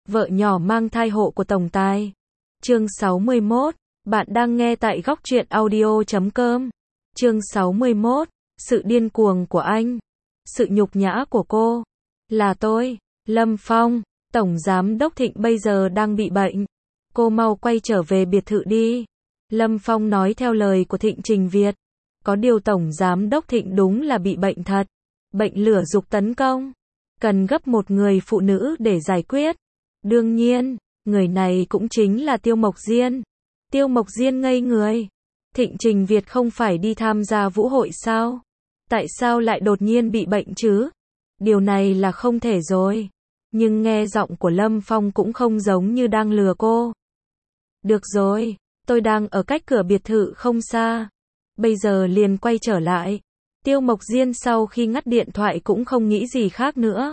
Vợ nhỏ mang thai hộ của tổng tài. Chương 61. Bạn đang nghe tại góc truyện audio.com. Chương 61. Sự điên cuồng của anh. Sự nhục nhã của cô. Là tôi, Lâm Phong, Tổng Giám đốc Thịnh bây giờ đang bị bệnh. Cô mau quay trở về biệt thự đi. Lâm Phong nói theo lời của Thịnh Trình Việt. Có điều Tổng Giám đốc Thịnh đúng là bị bệnh thật. Bệnh lửa dục tấn công. Cần gấp một người phụ nữ để giải quyết. Đương nhiên, người này cũng chính là Tiêu Mộc Diên. Tiêu Mộc Diên ngây người. Thịnh Trình Việt không phải đi tham gia vũ hội sao? Tại sao lại đột nhiên bị bệnh chứ? Điều này là không thể rồi. Nhưng nghe giọng của Lâm Phong cũng không giống như đang lừa cô. Được rồi, tôi đang ở cách cửa biệt thự không xa. Bây giờ liền quay trở lại. Tiêu Mộc Diên sau khi ngắt điện thoại cũng không nghĩ gì khác nữa.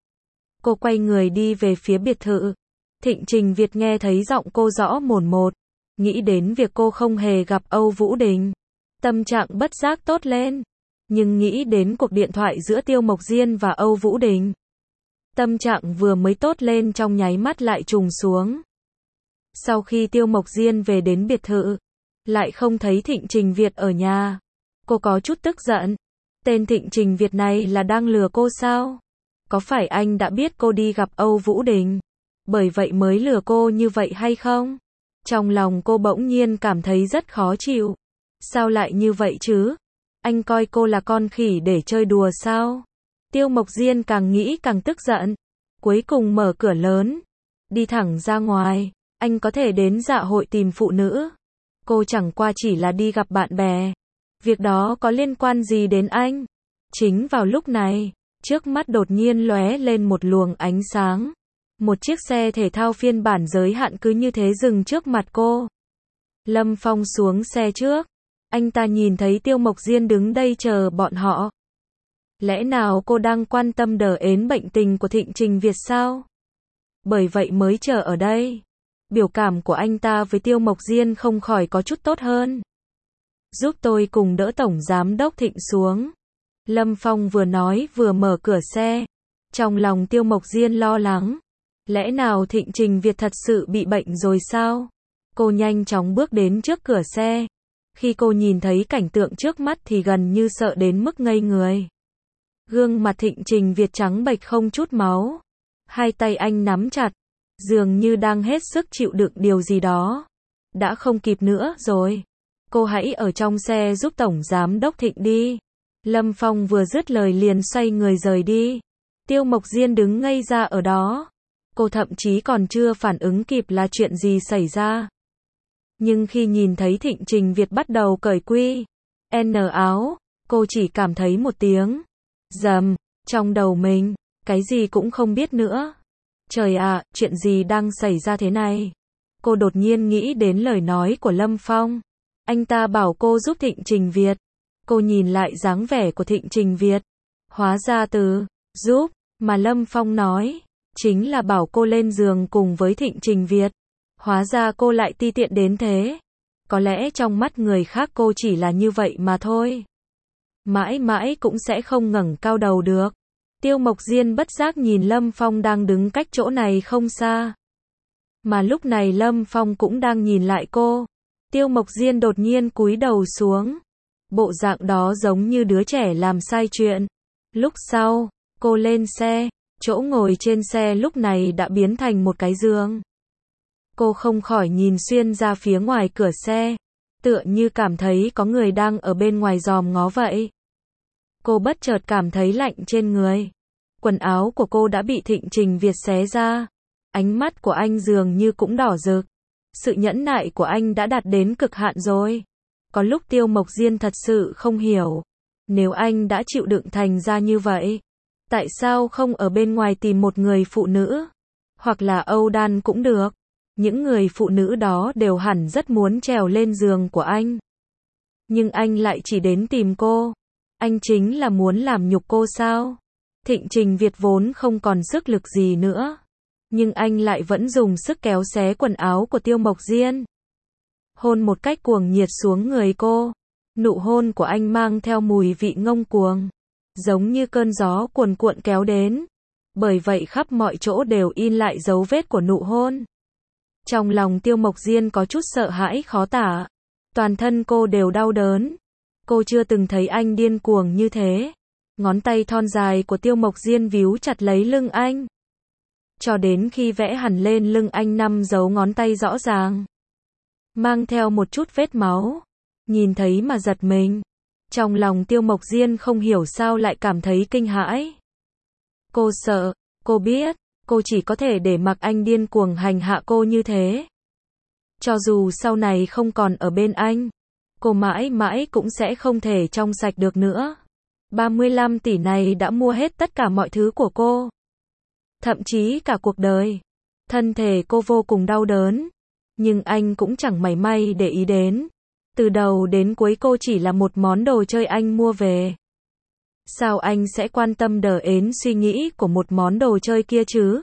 Cô quay người đi về phía biệt thự. Thịnh Trình Việt nghe thấy giọng cô rõ mồn một. Nghĩ đến việc cô không hề gặp Âu Vũ Đình. Tâm trạng bất giác tốt lên. Nhưng nghĩ đến cuộc điện thoại giữa Tiêu Mộc Diên và Âu Vũ Đình. Tâm trạng vừa mới tốt lên trong nháy mắt lại trùng xuống. Sau khi Tiêu Mộc Diên về đến biệt thự, lại không thấy Thịnh Trình Việt ở nhà. Cô có chút tức giận. Tên Thịnh Trình Việt này là đang lừa cô sao? Có phải anh đã biết cô đi gặp Âu Vũ Đình, bởi vậy mới lừa cô như vậy hay không? Trong lòng cô bỗng nhiên cảm thấy rất khó chịu. Sao lại như vậy chứ? Anh coi cô là con khỉ để chơi đùa sao? Tiêu Mộc Diên càng nghĩ càng tức giận. Cuối cùng mở cửa lớn, đi thẳng ra ngoài. Anh có thể đến dạ hội tìm phụ nữ. Cô chẳng qua chỉ là đi gặp bạn bè. Việc đó có liên quan gì đến anh? Chính vào lúc này, trước mắt đột nhiên lóe lên một luồng ánh sáng. Một chiếc xe thể thao phiên bản giới hạn cứ như thế dừng trước mặt cô. Lâm Phong xuống xe trước. Anh ta nhìn thấy Tiêu Mộc Diên đứng đây chờ bọn họ. Lẽ nào cô đang quan tâm đờ ến bệnh tình của Thịnh Trình Việt sao? Bởi vậy mới chờ ở đây. Biểu cảm của anh ta với Tiêu Mộc Diên không khỏi có chút tốt hơn. Giúp tôi cùng đỡ Tổng Giám đốc Thịnh xuống. Lâm Phong vừa nói vừa mở cửa xe. Trong lòng Tiêu Mộc Diên lo lắng. Lẽ nào Thịnh Trình Việt thật sự bị bệnh rồi sao? Cô nhanh chóng bước đến trước cửa xe. Khi cô nhìn thấy cảnh tượng trước mắt thì gần như sợ đến mức ngây người. Gương mặt Thịnh Trình Việt trắng bệch không chút máu. Hai tay anh nắm chặt, dường như đang hết sức chịu đựng điều gì đó. Đã không kịp nữa rồi. Cô hãy ở trong xe giúp Tổng Giám đốc Thịnh đi. Lâm Phong vừa dứt lời liền xoay người rời đi. Tiêu Mộc Diên đứng ngây ra ở đó. Cô thậm chí còn chưa phản ứng kịp là chuyện gì xảy ra. Nhưng khi nhìn thấy Thịnh Trình Việt bắt đầu cởi quy N áo, cô chỉ cảm thấy một tiếng rầm trong đầu mình, cái gì cũng không biết nữa. Trời ạ, chuyện gì đang xảy ra thế này? Cô đột nhiên nghĩ đến lời nói của Lâm Phong. Anh ta bảo cô giúp Thịnh Trình Việt. Cô nhìn lại dáng vẻ của Thịnh Trình Việt. Hóa ra từ giúp mà Lâm Phong nói chính là bảo cô lên giường cùng với Thịnh Trình Việt. Hóa ra cô lại ti tiện đến thế. Có lẽ trong mắt người khác cô chỉ là như vậy mà thôi. Mãi mãi cũng sẽ không ngẩng cao đầu được. Tiêu Mộc Diên bất giác nhìn Lâm Phong đang đứng cách chỗ này không xa. Mà lúc này Lâm Phong cũng đang nhìn lại cô. Tiêu Mộc Diên đột nhiên cúi đầu xuống. Bộ dạng đó giống như đứa trẻ làm sai chuyện. Lúc sau, cô lên xe. Chỗ ngồi trên xe lúc này đã biến thành một cái giường. Cô không khỏi nhìn xuyên ra phía ngoài cửa xe. Tựa như cảm thấy có người đang ở bên ngoài dòm ngó vậy. Cô bất chợt cảm thấy lạnh trên người. Quần áo của cô đã bị Thịnh Trình Việt xé ra. Ánh mắt của anh dường như cũng đỏ rực. Sự nhẫn nại của anh đã đạt đến cực hạn rồi. Có lúc Tiêu Mộc Diên thật sự không hiểu. Nếu anh đã chịu đựng thành ra như vậy, tại sao không ở bên ngoài tìm một người phụ nữ? Hoặc là Âu Đan cũng được. Những người phụ nữ đó đều hẳn rất muốn trèo lên giường của anh. Nhưng anh lại chỉ đến tìm cô. Anh chính là muốn làm nhục cô sao? Thịnh Trình Việt vốn không còn sức lực gì nữa. Nhưng anh lại vẫn dùng sức kéo xé quần áo của Tiêu Mộc Diên. Hôn một cách cuồng nhiệt xuống người cô. Nụ hôn của anh mang theo mùi vị ngông cuồng. Giống như cơn gió cuồn cuộn kéo đến. Bởi vậy khắp mọi chỗ đều in lại dấu vết của nụ hôn. Trong lòng Tiêu Mộc Diên có chút sợ hãi khó tả. Toàn thân cô đều đau đớn. Cô chưa từng thấy anh điên cuồng như thế. Ngón tay thon dài của Tiêu Mộc Diên víu chặt lấy lưng anh. Cho đến khi vẽ hẳn lên lưng anh 5 dấu ngón tay rõ ràng. Mang theo một chút vết máu. Nhìn thấy mà giật mình. Trong lòng Tiêu Mộc Diên không hiểu sao lại cảm thấy kinh hãi. Cô sợ, cô biết, cô chỉ có thể để mặc anh điên cuồng hành hạ cô như thế. Cho dù sau này không còn ở bên anh, cô mãi mãi cũng sẽ không thể trong sạch được nữa. 35 tỷ này đã mua hết tất cả mọi thứ của cô. Thậm chí cả cuộc đời. Thân thể cô vô cùng đau đớn. Nhưng anh cũng chẳng mảy may để ý đến. Từ đầu đến cuối cô chỉ là một món đồ chơi anh mua về. Sao anh sẽ quan tâm đến suy nghĩ của một món đồ chơi kia chứ?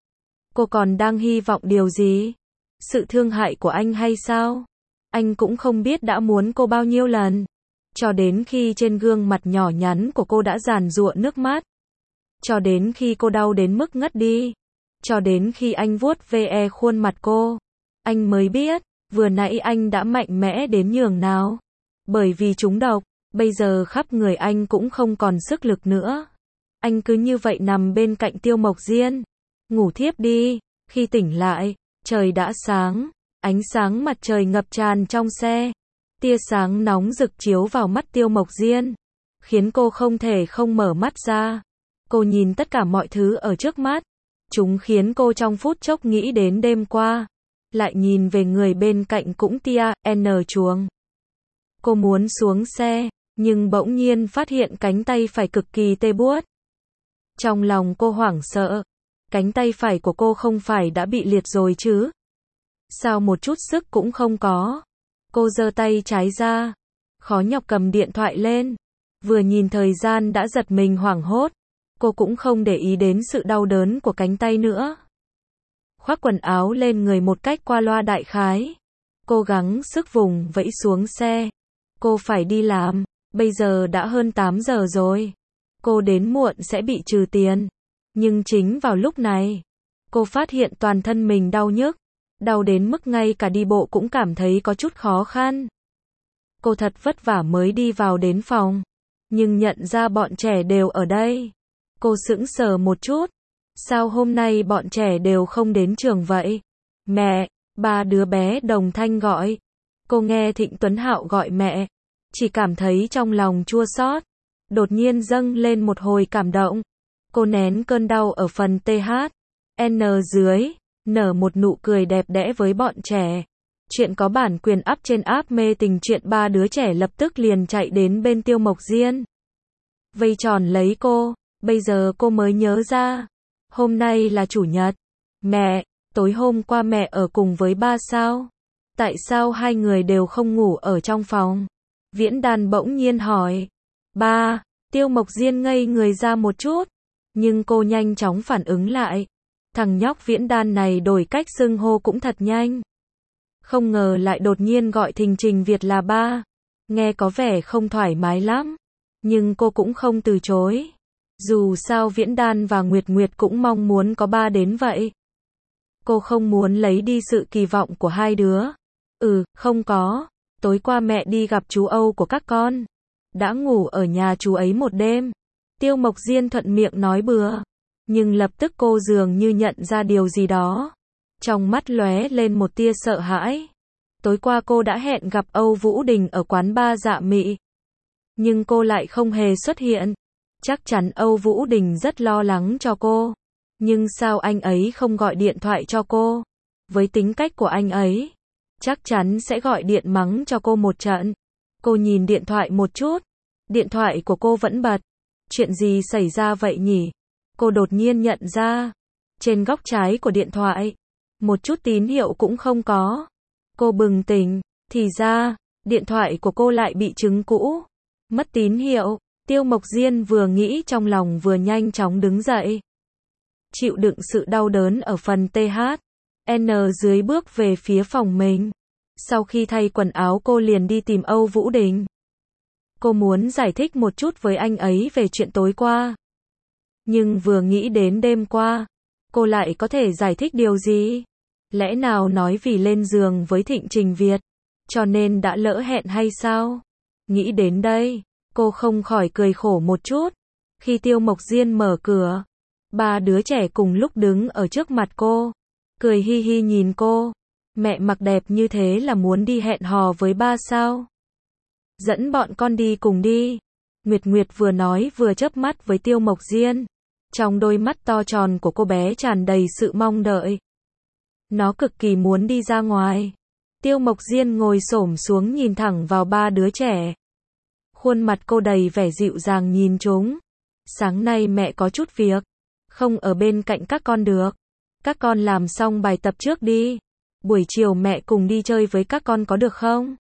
Cô còn đang hy vọng điều gì? Sự thương hại của anh hay sao? Anh cũng không biết đã muốn cô bao nhiêu lần. Cho đến khi trên gương mặt nhỏ nhắn của cô đã giàn giụa nước mắt. Cho đến khi cô đau đến mức ngất đi. Cho đến khi anh vuốt ve khuôn mặt cô. Anh mới biết, vừa nãy anh đã mạnh mẽ đến nhường nào. Bởi vì trúng độc, bây giờ khắp người anh cũng không còn sức lực nữa. Anh cứ như vậy nằm bên cạnh Tiêu Mộc Diên. Ngủ thiếp đi. Khi tỉnh lại, trời đã sáng. Ánh sáng mặt trời ngập tràn trong xe. Tia sáng nóng rực chiếu vào mắt Tiêu Mộc Diên. Khiến cô không thể không mở mắt ra. Cô nhìn tất cả mọi thứ ở trước mắt. Chúng khiến cô trong phút chốc nghĩ đến đêm qua. Lại nhìn về người bên cạnh cũng tia, chuông. Cô muốn xuống xe, nhưng bỗng nhiên phát hiện cánh tay phải cực kỳ tê buốt. Trong lòng cô hoảng sợ. Cánh tay phải của cô không phải đã bị liệt rồi chứ? Sao một chút sức cũng không có? Cô giơ tay trái ra. Khó nhọc cầm điện thoại lên. Vừa nhìn thời gian đã giật mình hoảng hốt. Cô cũng không để ý đến sự đau đớn của cánh tay nữa. Khoác quần áo lên người một cách qua loa đại khái. Cô gắng sức vùng vẫy xuống xe. Cô phải đi làm. Bây giờ đã hơn 8 giờ rồi. Cô đến muộn sẽ bị trừ tiền. Nhưng chính vào lúc này, cô phát hiện toàn thân mình đau nhức. Đau đến mức ngay cả đi bộ cũng cảm thấy có chút khó khăn. Cô thật vất vả mới đi vào đến phòng. Nhưng nhận ra bọn trẻ đều ở đây. Cô sững sờ một chút. Sao hôm nay bọn trẻ đều không đến trường vậy? Mẹ, ba đứa bé đồng thanh gọi. Cô nghe Thịnh Tuấn Hạo gọi mẹ. Chỉ cảm thấy trong lòng chua xót. Đột nhiên dâng lên một hồi cảm động. Cô nén cơn đau ở phần dưới. Nở một nụ cười đẹp đẽ với bọn trẻ. Chuyện có bản quyền up trên app Mê Tình Chuyện. Ba đứa trẻ lập tức liền chạy đến bên Tiêu Mộc Diên. Vây tròn lấy cô. Bây giờ cô mới nhớ ra. Hôm nay là chủ nhật. Mẹ, tối hôm qua mẹ ở cùng với ba sao? Tại sao hai người đều không ngủ ở trong phòng? Viễn Đan bỗng nhiên hỏi. Ba, Tiêu Mộc Diên ngây người ra một chút. Nhưng cô nhanh chóng phản ứng lại. Thằng nhóc Viễn Đan này đổi cách xưng hô cũng thật nhanh. Không ngờ lại đột nhiên gọi Thình Trình Việt là ba. Nghe có vẻ không thoải mái lắm. Nhưng cô cũng không từ chối. Dù sao Viễn Đan và Nguyệt Nguyệt cũng mong muốn có ba đến vậy. Cô không muốn lấy đi sự kỳ vọng của hai đứa. Không có. Tối qua mẹ đi gặp chú Âu của các con. Đã ngủ ở nhà chú ấy một đêm. Tiêu Mộc Diên thuận miệng nói bừa. Nhưng lập tức cô dường như nhận ra điều gì đó. Trong mắt lóe lên một tia sợ hãi. Tối qua cô đã hẹn gặp Âu Vũ Đình ở quán bar Dạ Mị. Nhưng cô lại không hề xuất hiện. Chắc chắn Âu Vũ Đình rất lo lắng cho cô. Nhưng sao anh ấy không gọi điện thoại cho cô? Với tính cách của anh ấy, chắc chắn sẽ gọi điện mắng cho cô một trận. Cô nhìn điện thoại một chút. Điện thoại của cô vẫn bật. Chuyện gì xảy ra vậy nhỉ? Cô đột nhiên nhận ra. Trên góc trái của điện thoại, một chút tín hiệu cũng không có. Cô bừng tỉnh. Thì ra, điện thoại của cô lại bị trứng cũ. Mất tín hiệu. Tiêu Mộc Diên vừa nghĩ trong lòng vừa nhanh chóng đứng dậy. Chịu đựng sự đau đớn ở phần dưới bước về phía phòng mình. Sau khi thay quần áo cô liền đi tìm Âu Vũ Đình. Cô muốn giải thích một chút với anh ấy về chuyện tối qua. Nhưng vừa nghĩ đến đêm qua, cô lại có thể giải thích điều gì? Lẽ nào nói vì lên giường với Thịnh Trình Việt, cho nên đã lỡ hẹn hay sao? Nghĩ đến đây, cô không khỏi cười khổ một chút. Khi Tiêu Mộc Diên mở cửa, ba đứa trẻ cùng lúc đứng ở trước mặt cô, cười hi hi nhìn cô. Mẹ mặc đẹp như thế là muốn đi hẹn hò với ba sao? Dẫn bọn con đi cùng đi. Nguyệt Nguyệt vừa nói vừa chớp mắt với Tiêu Mộc Diên. Trong đôi mắt to tròn của cô bé tràn đầy sự mong đợi. Nó cực kỳ muốn đi ra ngoài. Tiêu Mộc Diên ngồi xổm xuống nhìn thẳng vào ba đứa trẻ. Khuôn mặt cô đầy vẻ dịu dàng nhìn chúng. Sáng nay mẹ có chút việc, không ở bên cạnh các con được. Các con làm xong bài tập trước đi. Buổi chiều mẹ cùng đi chơi với các con có được không?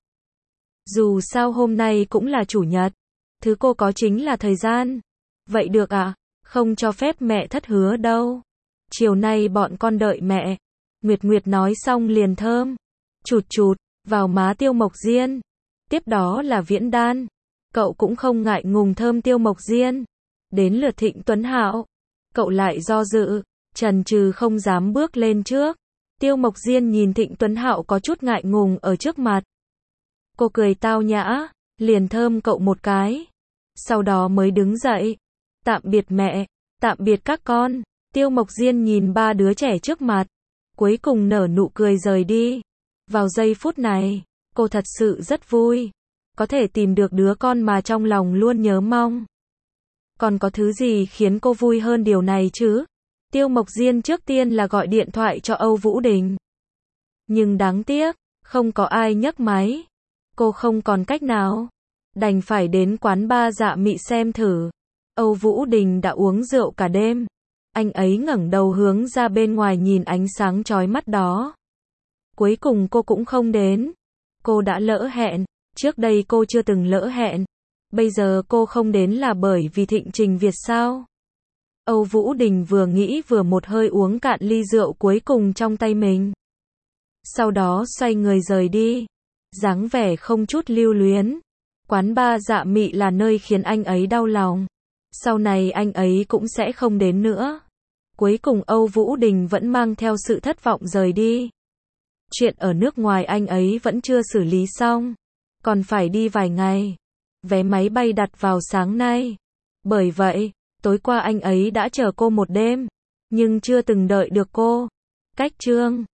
Dù sao hôm nay cũng là chủ nhật. Thứ cô có chính là thời gian. Vậy được ạ, không cho phép mẹ thất hứa đâu. Chiều nay bọn con đợi mẹ. Nguyệt Nguyệt nói xong liền thơm chụt chụt vào má Tiêu Mộc Diên. Tiếp đó là Viễn Đan. Cậu cũng không ngại ngùng thơm Tiêu Mộc Diên. Đến lượt Thịnh Tuấn Hạo, cậu lại do dự, chần chừ không dám bước lên trước. Tiêu Mộc Diên nhìn Thịnh Tuấn Hạo có chút ngại ngùng ở trước mặt. Cô cười tao nhã, liền thơm cậu một cái. Sau đó mới đứng dậy. Tạm biệt mẹ, tạm biệt các con. Tiêu Mộc Diên nhìn ba đứa trẻ trước mặt, cuối cùng nở nụ cười rời đi. Vào giây phút này, cô thật sự rất vui. Có thể tìm được đứa con mà trong lòng luôn nhớ mong. Còn có thứ gì khiến cô vui hơn điều này chứ? Tiêu Mộc Diên trước tiên là gọi điện thoại cho Âu Vũ Đình. Nhưng đáng tiếc, không có ai nhấc máy. Cô không còn cách nào, đành phải đến quán bar Dạ Mị xem thử. Âu Vũ Đình đã uống rượu cả đêm. Anh ấy ngẩng đầu hướng ra bên ngoài nhìn ánh sáng chói mắt đó. Cuối cùng cô cũng không đến. Cô đã lỡ hẹn. Trước đây cô chưa từng lỡ hẹn. Bây giờ cô không đến là bởi vì Thịnh Trình Việt sao? Âu Vũ Đình vừa nghĩ vừa một hơi uống cạn ly rượu cuối cùng trong tay mình. Sau đó xoay người rời đi. Dáng vẻ không chút lưu luyến. Quán bar Dạ Mị là nơi khiến anh ấy đau lòng. Sau này anh ấy cũng sẽ không đến nữa. Cuối cùng Âu Vũ Đình vẫn mang theo sự thất vọng rời đi. Chuyện ở nước ngoài anh ấy vẫn chưa xử lý xong. Còn phải đi vài ngày. Vé máy bay đặt vào sáng nay. Bởi vậy, tối qua anh ấy đã chờ cô một đêm. Nhưng chưa từng đợi được cô. Cách chương